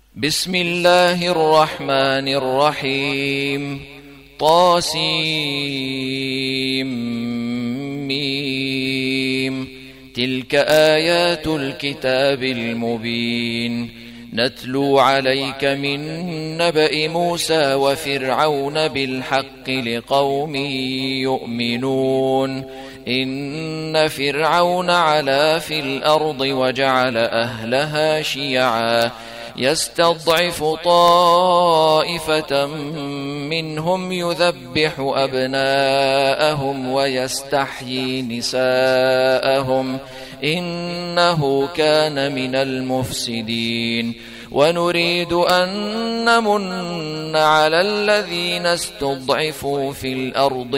بسم الله الرحمن الرحيم. طاسيم. تلك آيات الكتاب المبين. نتلو عليك من نبأ موسى وفرعون بالحق لقوم يؤمنون. إن فرعون علا في الأرض وجعل أهلها شيعا يستضعف طائفة منهم يذبح أبناءهم ويستحيي نساءهم إنه كان من المفسدين. ونريد أن نمن على الذين استضعفوا في الأرض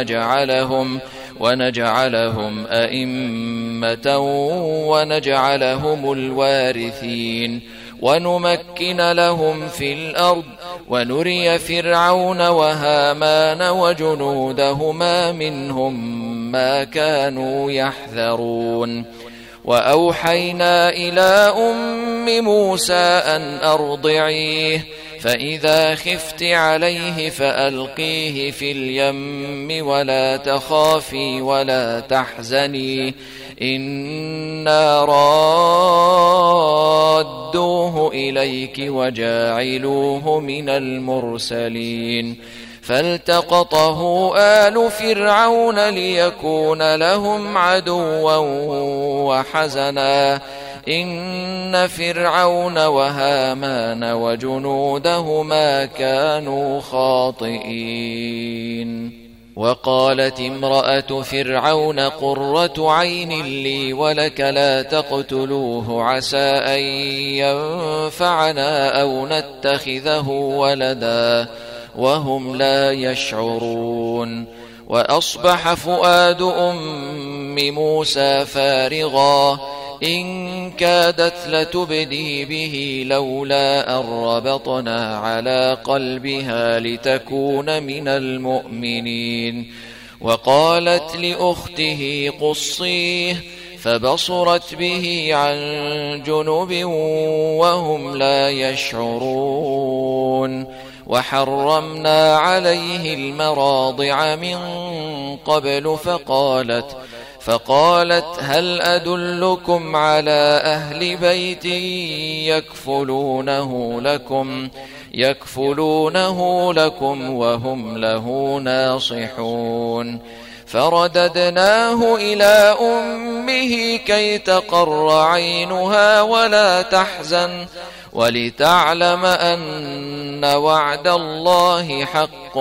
ونجعلهم أئمة ونجعلهم الوارثين ونمكن لهم في الأرض ونري فرعون وهامان وجنودهما منهم ما كانوا يحذرون. وأوحينا إلى أم موسى أن أرضعيه فإذا خفت عليه فألقيه في اليم ولا تخافي ولا تحزني إنا رادوه إليك وجاعلوه من المرسلين. فالتقطه آل فرعون ليكون لهم عدوا وحزنا إن فرعون وهامان وجنودهما كانوا خاطئين. وقالت امرأة فرعون قرة عين لي ولك لا تقتلوه عسى أن ينفعنا أو نتخذه ولدا وهم لا يشعرون. وأصبح فؤاد أم موسى فارغا إن كادت لتبدي به لولا أن ربطنا على قلبها لتكون من المؤمنين. وقالت لأخته قصيه فبصرت به عن جنب وهم لا يشعرون. وحرمنا عليه المراضع من قبل فقالت هل أدلكم على أهل بيت يكفلونه لكم وهم له ناصحون. فرددناه إلى أمه كي تقر عينها ولا تحزن ولتعلم أن وعد الله حق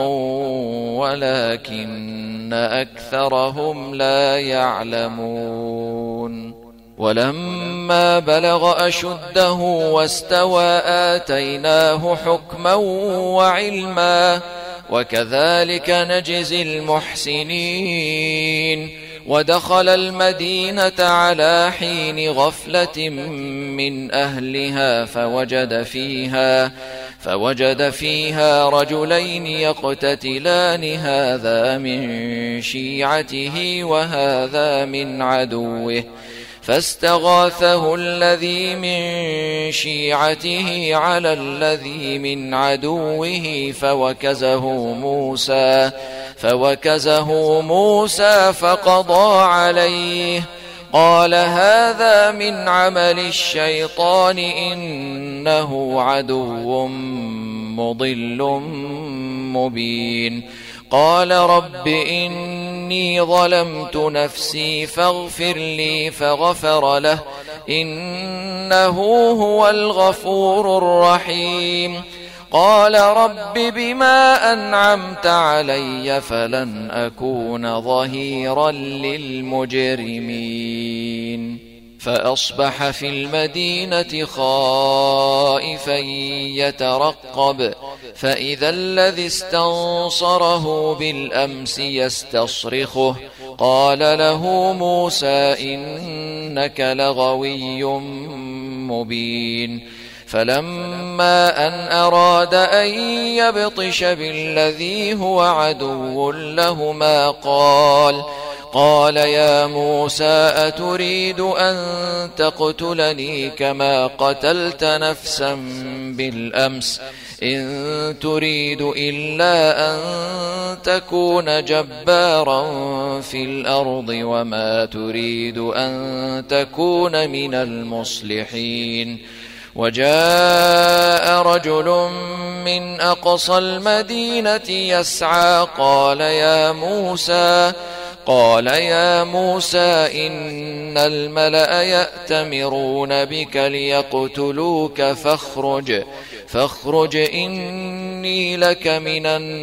ولكن أكثرهم لا يعلمون. ولما بلغ أشده واستوى آتيناه حكما وعلما وكذلك نجزي المحسنين. ودخل المدينة على حين غفلة من أهلها فوجد فيها رجلين يقتتلان هذا من شيعته وهذا من عدوه فاستغاثه الذي من شيعته على الذي من عدوه فوكزه موسى فقضى عليه قال هذا من عمل الشيطان إنه عدو مضل مبين. قال رب إني ظلمت نفسي فاغفر لي فغفر له إنه هو الغفور الرحيم. قال رب بما أنعمت علي فلن أكون ظهيرا للمجرمين. فأصبح في المدينة خائفا يترقب فإذا الذي استنصره بالأمس يستصرخه قال له موسى إنك لغوي مبين. فلما أن أراد أن يبطش بالذي هو عدو لهما قال يا موسى أتريد أن تقتلني كما قتلت نفسا بالأمس إن تريد إلا أن تكون جبارا في الأرض وما تريد أن تكون من المصلحين وجاء رجل من أقصى المدينة يسعى قال يا موسى إن الملأ يأتمرون بك ليقتلوك فاخرج إني لك من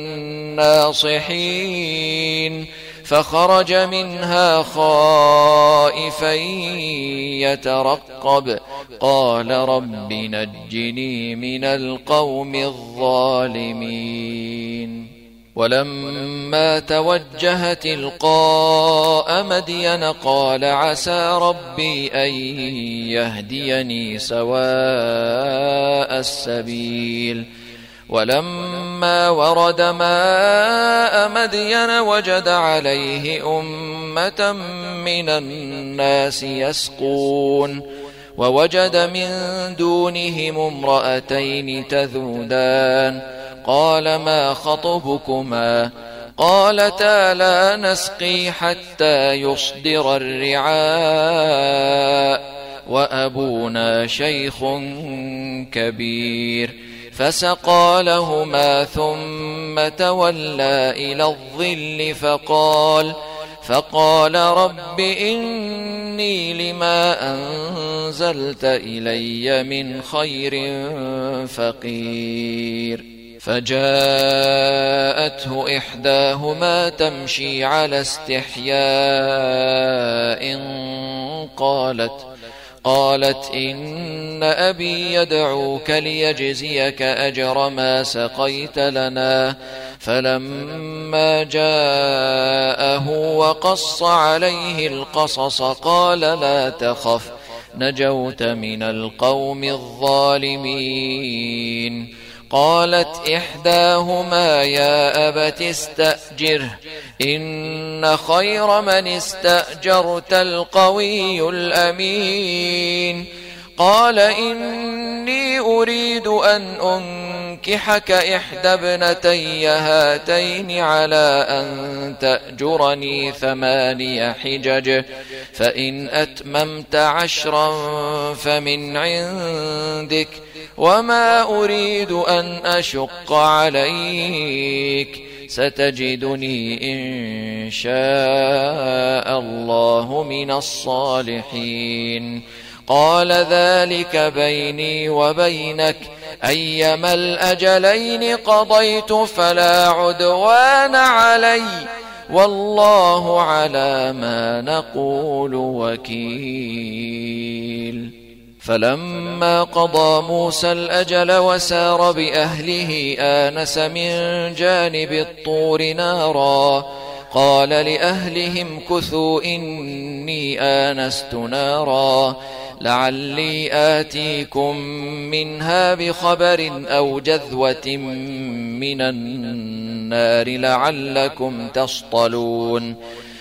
الناصحين فخرج منها خائفا يترقب قال رب نجني من القوم الظالمين ولما توجه تلقاء مدين قال عسى ربي أن يهديني سواء السبيل ولما ورد ماء مدين وجد عليه أمة من الناس يسقون ووجد من دونهم امرأتين تذودان قال ما خطبكما قالتا لا نسقي حتى يصدر الرعاء وأبونا شيخ كبير فسقى لهما ثم تولى إلى الظل فقال رب إني لما أنزلت إلي من خير فقير فجاءته إحداهما تمشي على استحياء قالت إن أبي يدعوك ليجزيك أجر ما سقيت لنا فلما جاءه وقص عليه القصص قال لا تخف نجوت من القوم الظالمين قالت إحداهما يا أبت استأجره إن خير من استأجرت القوي الأمين قال إني أريد أن أنكحك إحدى ابنتي هاتين على أن تأجرني 8 حجج فإن أتممت 10 فمن عندك وما أريد أن أشق عليك ستجدني إن شاء الله من الصالحين قال ذلك بيني وبينك أيما الأجلين قضيت فلا عدوان علي والله على ما نقول وكيل فلما قضى موسى الأجل وسار بأهله آنس من جانب الطور نارا قال لأهلهم كثوا إني آنست نارا لعلي آتيكم منها بخبر أو جذوة من النار لعلكم تصطلون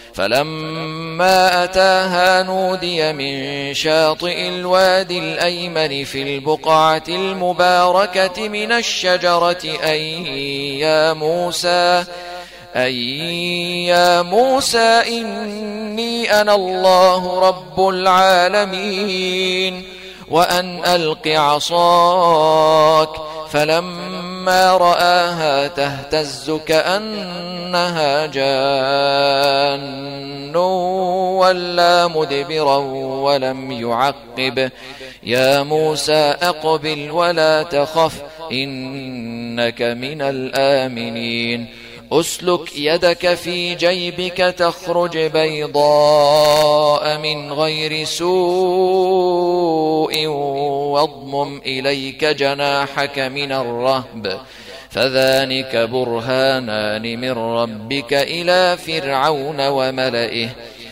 فلما أتاها نودي من شاطئ الوادي الأيمن في البقعة المباركة من الشجرة أي يا موسى إني أنا الله رب العالمين وأن ألق عصاك فلما رآها تهتز كأنها جان ولا مدبرا ولم يعقب يا موسى أقبل ولا تخف إنك من الآمنين أسلك يدك في جيبك تخرج بيضاء من غير سوء واضمم إليك جناحك من الرهب فذلك برهانان من ربك إلى فرعون وملئه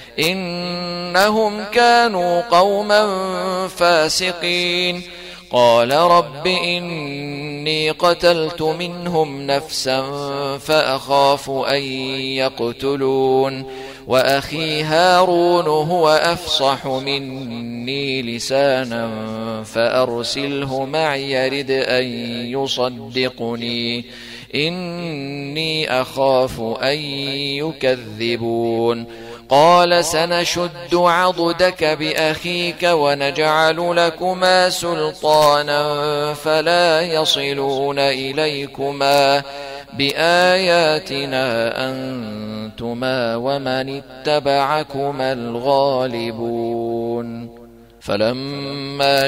إنهم كانوا قوما فاسقين قال رب إني قتلت منهم نفسا فأخاف أن يقتلون وأخي هارون هو أفصح مني لسانا فأرسله معي يرد أن يصدقني إني أخاف أن يكذبون قال سنشد عضدك بأخيك ونجعل لكما سلطانا فلا يصلون إليكما بآياتنا أنتما ومن اتبعكما الغالبون فلما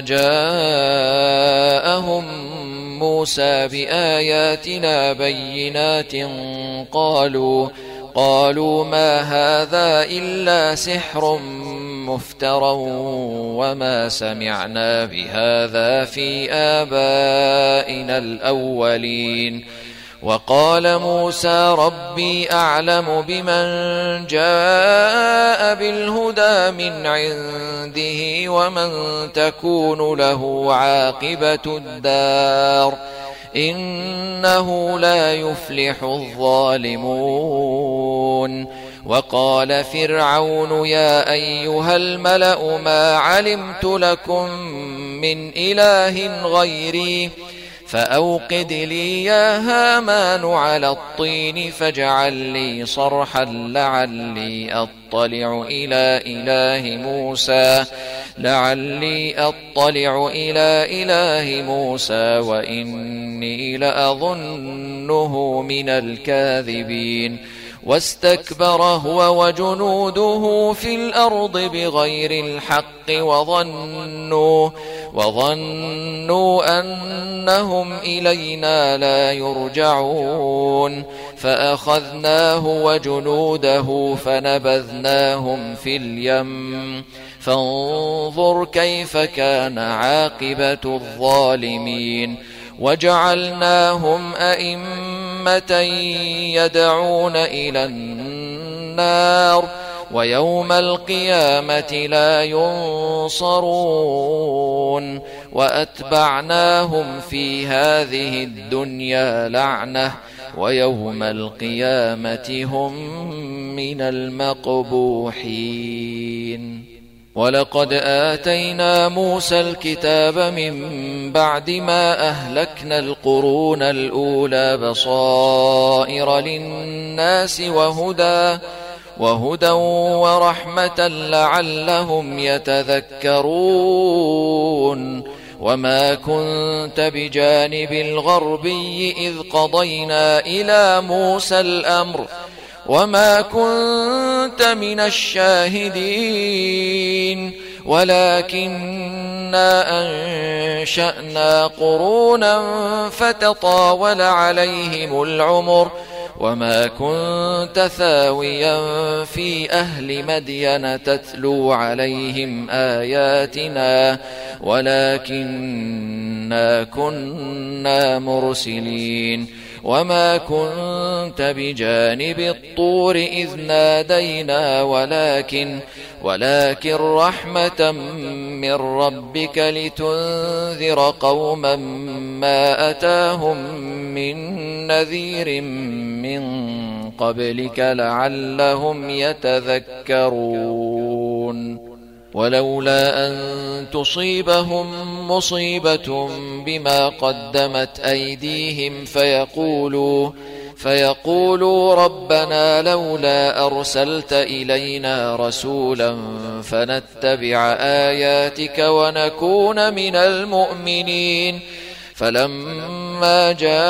جاءهم موسى بآياتنا بينات قالوا ما هذا إلا سحر مفترى وما سمعنا بهذا في آبائنا الأولين وقال موسى ربي أعلم بمن جاء بالهدى من عنده ومن تكون له عاقبة الدار إنه لا يفلح الظالمون وقال فرعون يا أيها الملأ ما علمت لكم من إله غيري فأوقد لي يا هامان على الطين فاجعل لي صرحا لعلي أطلع إلى إله موسى وإني لأظنه من الكاذبين واستكبر هو وجنوده في الأرض بغير الحق وظنوا أنهم إلينا لا يرجعون فأخذناه وجنوده فنبذناهم في اليم فانظر كيف كان عاقبة الظالمين وجعلناهم أئمة يدعون إلى النار ويوم القيامة لا ينصرون وأتبعناهم في هذه الدنيا لعنة ويوم القيامة هم من المقبوحين ولقد آتينا موسى الكتاب من بعد ما أهلكنا القرون الأولى بصائر للناس وهدى ورحمة لعلهم يتذكرون وما كنت بجانب الغربي إذ قضينا إلى موسى الأمر وما كنت من الشاهدين ولكننا أنشأنا قرونا فتطاول عليهم العمر وما كنت ثاويا في أهل مدين تتلو عليهم آياتنا ولكننا كنا مرسلين وما كنت بجانب الطور إذ نادينا ولكن رحمة من ربك لتنذر قوما ما أتاهم من نذير من قبلك لعلهم يتذكرون ولولا أن تصيبهم مصيبة بما قدمت أيديهم فيقولوا ربنا لولا أرسلت إلينا رسولا فنتبع آياتك ونكون من المؤمنين فلما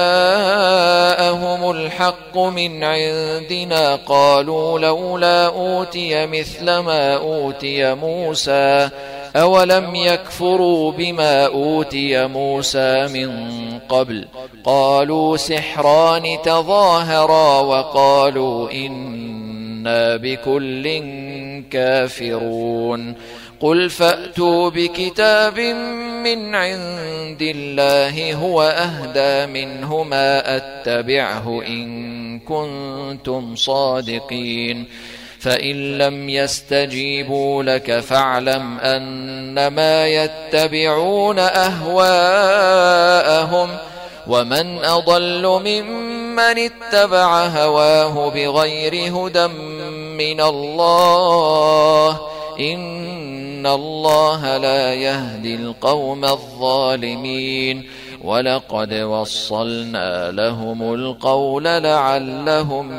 جاءهم الحق من عندنا قالوا لولا أوتي مثل ما أوتي موسى أولم يكفروا بما أوتي موسى من قبل قالوا سحران تظاهرا وقالوا إنا بكل كافرون قل فأتوا بكتاب من عند الله هو أهدى منهما أتبعه إن كنتم صادقين فإن لم يستجيبوا لك فاعلم أنما يتبعون أهواءهم ومن أضل ممن اتبع هواه بغير هدى من الله إن الله لا يهدي القوم الظالمين ولقد وصلنا لهم القول لعلهم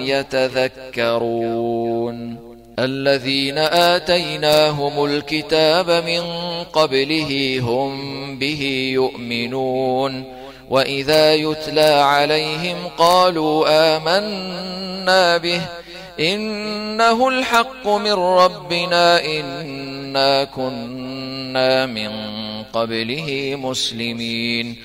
يتذكرون الذين آتيناهم الكتاب من قبله هم به يؤمنون وإذا يتلى عليهم قالوا آمنا به إنه الحق من ربنا إنا كنا من قبله مسلمين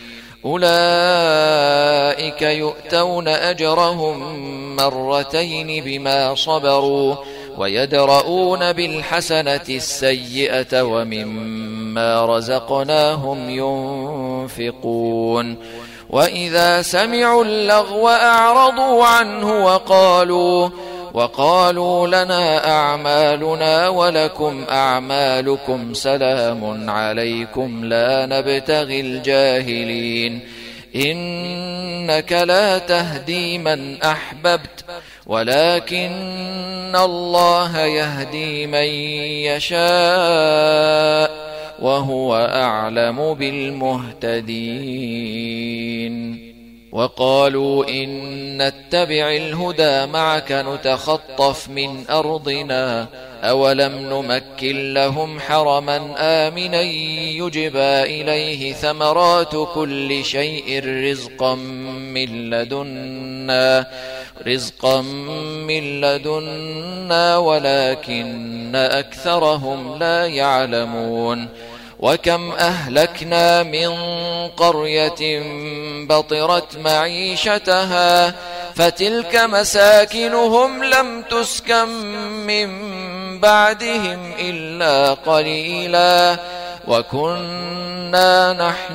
أولئك يؤتون أجرهم مرتين بما صبروا ويدرؤون بالحسنة السيئة ومما رزقناهم ينفقون وإذا سمعوا اللغو أعرضوا عنه وقالوا لنا أعمالنا ولكم أعمالكم سلام عليكم لا نبتغي الجاهلين إنك لا تهدي من أحببت ولكن الله يهدي من يشاء وهو أعلم بالمهتدين وقالوا إن نتبع الهدى معك نتخطف من أرضنا أولم نمكن لهم حرما آمنا يجبى إليه ثمرات كل شيء رزقا من لدنا ولكن أكثرهم لا يعلمون وكم أهلكنا من قرية بطرت معيشتها فتلك مساكنهم لم تسكن من بعدهم إلا قليلا وكنا نحن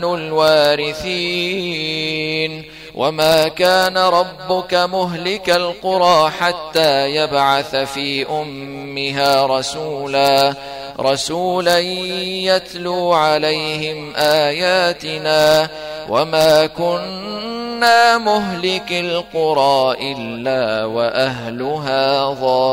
الوارثين وما كان ربك مهلك القرى حتى يبعث في أمها رسولا يتلو عليهم آياتنا وما كنا مهلك القرى إلا وأهلها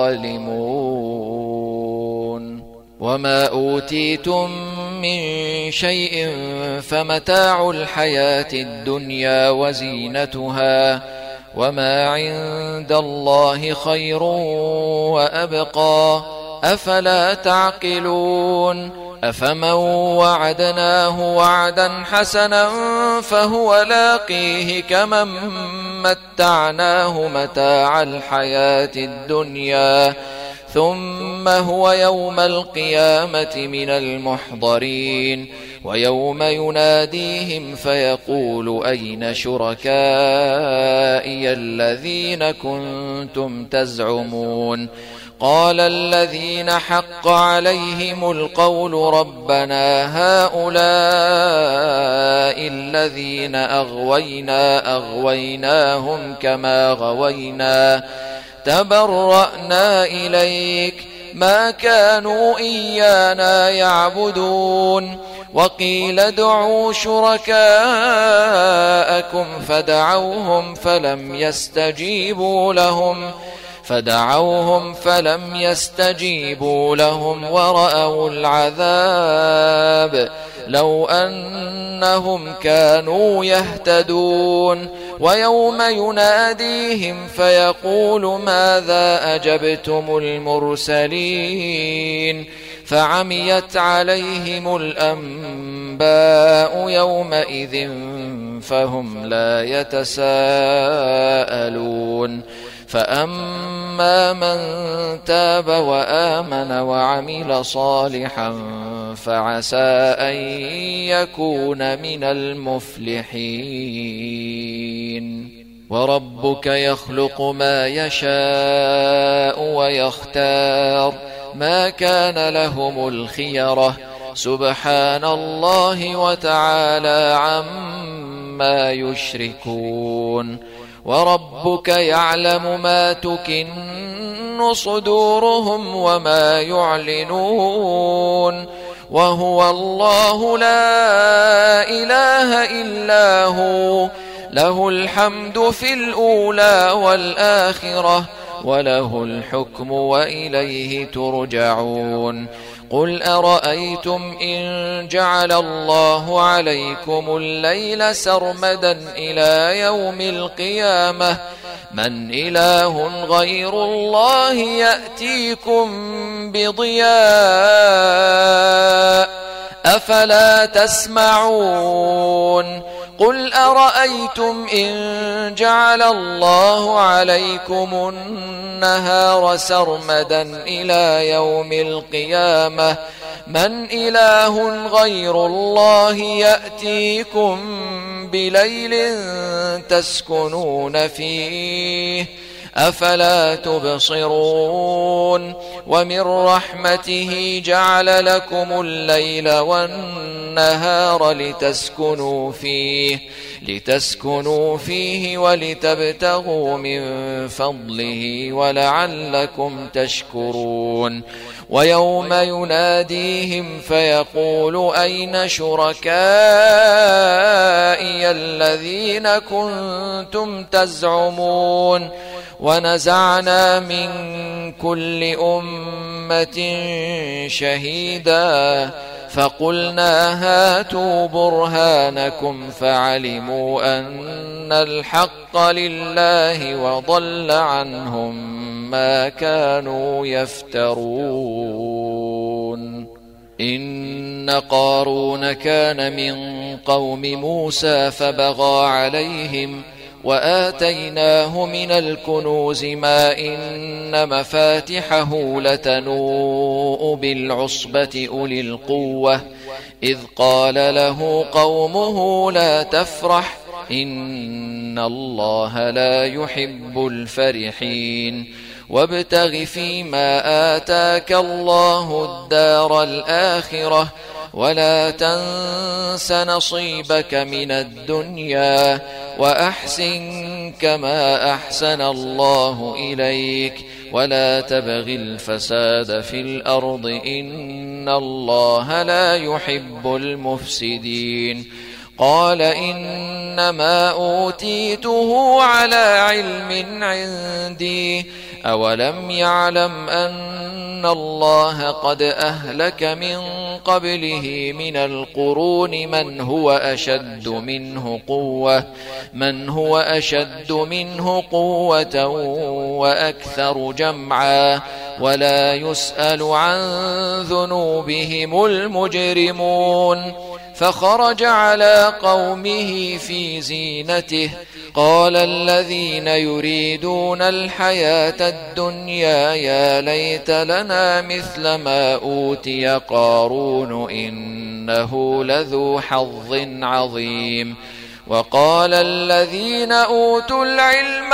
ظالمون وما أوتيتم من شيء فمتاع الحياة الدنيا وزينتها وما عند الله خير وأبقى أفلا تعقلون أفمن وعدناه وعدا حسنا فهو لاقيه كمن متعناه متاع الحياة الدنيا ثم هو يوم القيامة من المحضرين ويوم يناديهم فيقول أين شركائي الذين كنتم تزعمون قال الذين حق عليهم القول ربنا هؤلاء الذين أغويناهم كما غوينا تبرأنا إليك ما كانوا إيانا يعبدون وقيل ادعوا شركاءكم فدعوهم فلم يستجيبوا لهم ورأوا العذاب لو أنهم كانوا يهتدون ويوم يناديهم فيقول ماذا أجبتم المرسلين فعميت عليهم الأنباء يومئذ فهم لا يتساءلون فأما من تاب وآمن وعمل صالحا فعسى أن يكون من المفلحين وربك يخلق ما يشاء ويختار ما كان لهم الخيرة سبحان الله وتعالى عما يشركون وربك يعلم ما تكن صدورهم وما يعلنون وهو الله لا إله إلا هو له الحمد في الأولى والآخرة وله الحكم وإليه ترجعون قل أرأيتم إن جعل الله عليكم الليل سرمدا إلى يوم القيامة من إله غير الله يأتيكم بضياء أفلا تسمعون قل أرأيتم إن جعل الله عليكم النهار سرمدا إلى يوم القيامة من إله غير الله يأتيكم بليل تسكنون فيه أفلا تبصرون ومن رحمته جعل لكم الليل والنهار لتسكنوا فيه ولتبتغوا من فضله ولعلكم تشكرون ويوم يناديهم فيقول أين شركائي الذين كنتم تزعمون ونزعنا من كل أمة شهيدا فقلنا هاتوا برهانكم فعلموا أن الحق لله وضل عنهم ما كانوا يفترون إن قارون كان من قوم موسى فبغى عليهم وآتيناه من الكنوز ما إن مفاتحه لتنوء بالعصبة أولي القوة إذ قال له قومه لا تفرح إن الله لا يحب الفرحين وابتغ فيما آتاك الله الدار الآخرة ولا تنس نصيبك من الدنيا وأحسن كما أحسن الله إليك ولا تبغ الفساد في الأرض إن الله لا يحب المفسدين قال إنما أوتيته على علم عندي أولم يعلم أن الله قد أهلك من قبله من القرون من هو أشد منه قوة وأكثر جمعا ولا يسأل عن ذنوبهم المجرمون فخرج على قومه في زينته قال الذين يريدون الحياة الدنيا يا ليت لنا مثل ما أوتي قارون إنه لذو حظ عظيم وقال الذين أوتوا العلم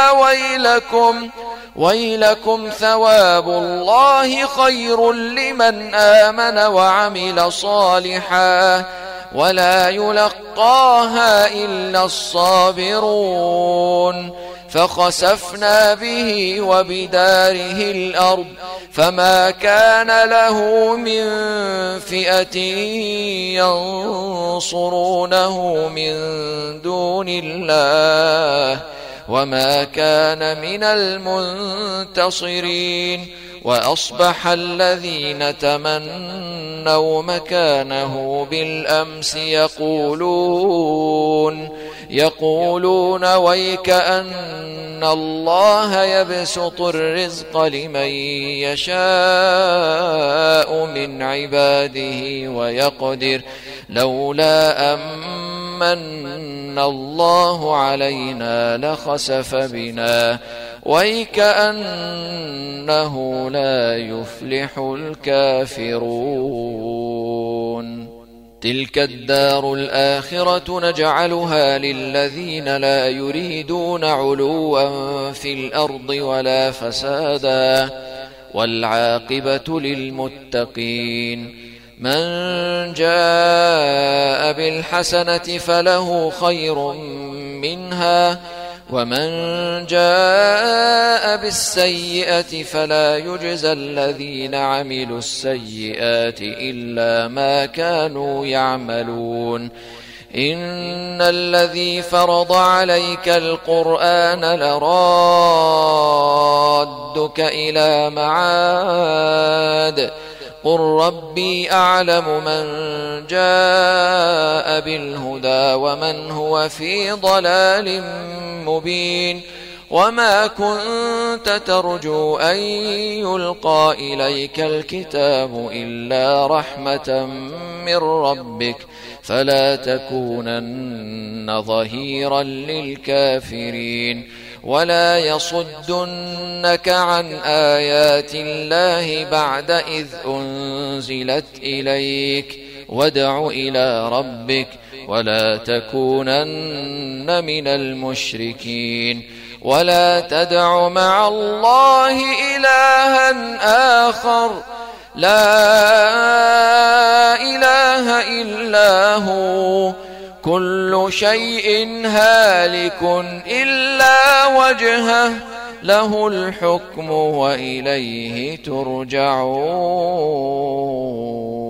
ويلكم ثواب الله خير لمن آمن وعمل صالحا ولا يلقاها إلا الصابرون فخسفنا به وبداره الأرض فما كان له من فئة ينصرونه من دون الله وما كان من المنتصرين وأصبح الذين تمنوا مكانه بالأمس يقولون ويك أن الله يبسط الرزق لمن يشاء من عباده ويقدر لولا أمن الله علينا لخسف بنا ويك أنه لا يفلح الكافرون تلك الدار الآخرة نجعلها للذين لا يريدون علوا في الأرض ولا فسادا والعاقبة للمتقين من جاء بالحسنة فله خير منها ومن جاء بالسيئة فلا يجزى الذين عملوا السيئات إلا ما كانوا يعملون إن الذي فرض عليك القرآن لرادك إلى معاد قل ربي أعلم من جاء بالهدى ومن هو في ضلال مبين وما كنت ترجو أن يلقى إليك الكتاب إلا رحمة من ربك فلا تكونن ظهيرا للكافرين ولا يصدنك عن آيات الله بعد إذ أنزلت إليك وادع إلى ربك ولا تكونن من المشركين ولا تدع مع الله إلها آخر لا إله إلا هو كل شيء هالك إلا وجهه له الحكم وإليه ترجعون.